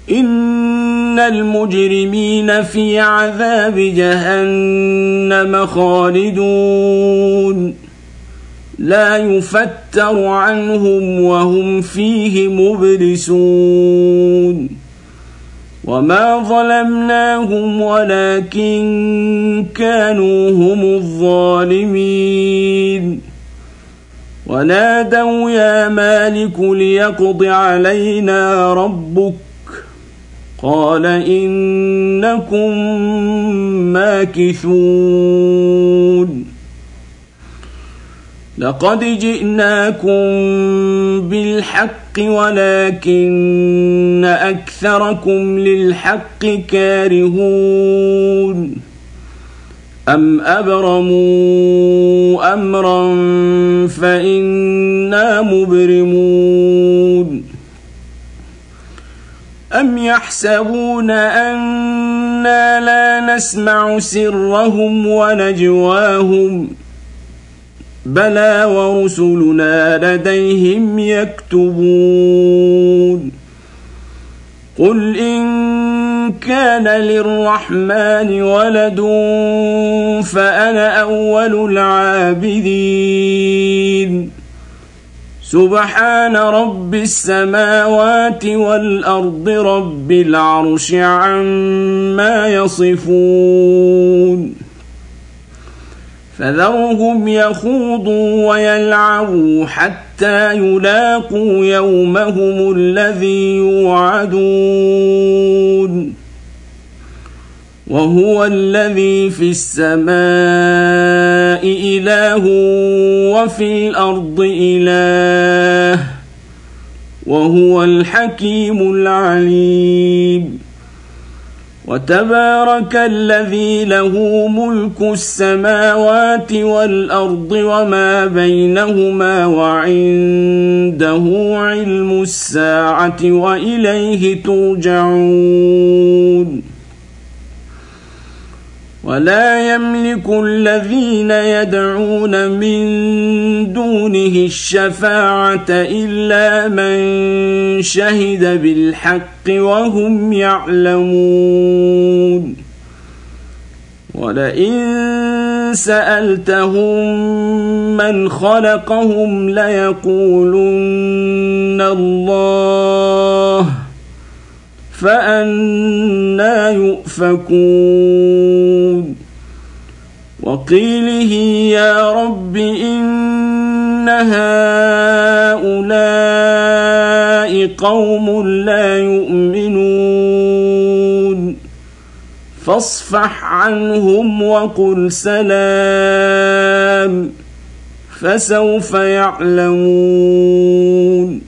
إن المجرمين في عذاب جهنم خالدون لا يفتر عنهم وهم فيه مبلسون وما ظلمناهم ولكن كانوا هم الظالمين ونادوا يا مالك ليقض علينا ربك قال إنكم ماكثون لقد جئناكم بالحق ولكن أكثركم للحق كارهون أم أبرموا أمرا فإنا مبرمون أم يحسبون أنا لا نسمع سرهم ونجواهم بلى ورسلنا لديهم يكتبون قل إن كان للرحمن ولد فأنا أول العابدين سبحان رب السماوات والأرض رب العرش عما يصفون فذرهم يخوضوا ويلعبوا حتى يلاقوا يومهم الذي يوعدون وهو الذي في السماء إله وفي الأرض إله وهو الحكيم العليم وتبارك الذي له ملك السماوات والأرض وما بينهما وعنده علم الساعة وإليه ترجعون ولا يملك الذين يدعون من دونه الشفاعة إلا من شهد بالحق وهم يعلمون ولئن سألتهم من خلقهم ليقولن الله فأنى يؤفكون وقيله يا رب إن هؤلاء قوم لا يؤمنون فاصفح عنهم وقل سلام فسوف يعلمون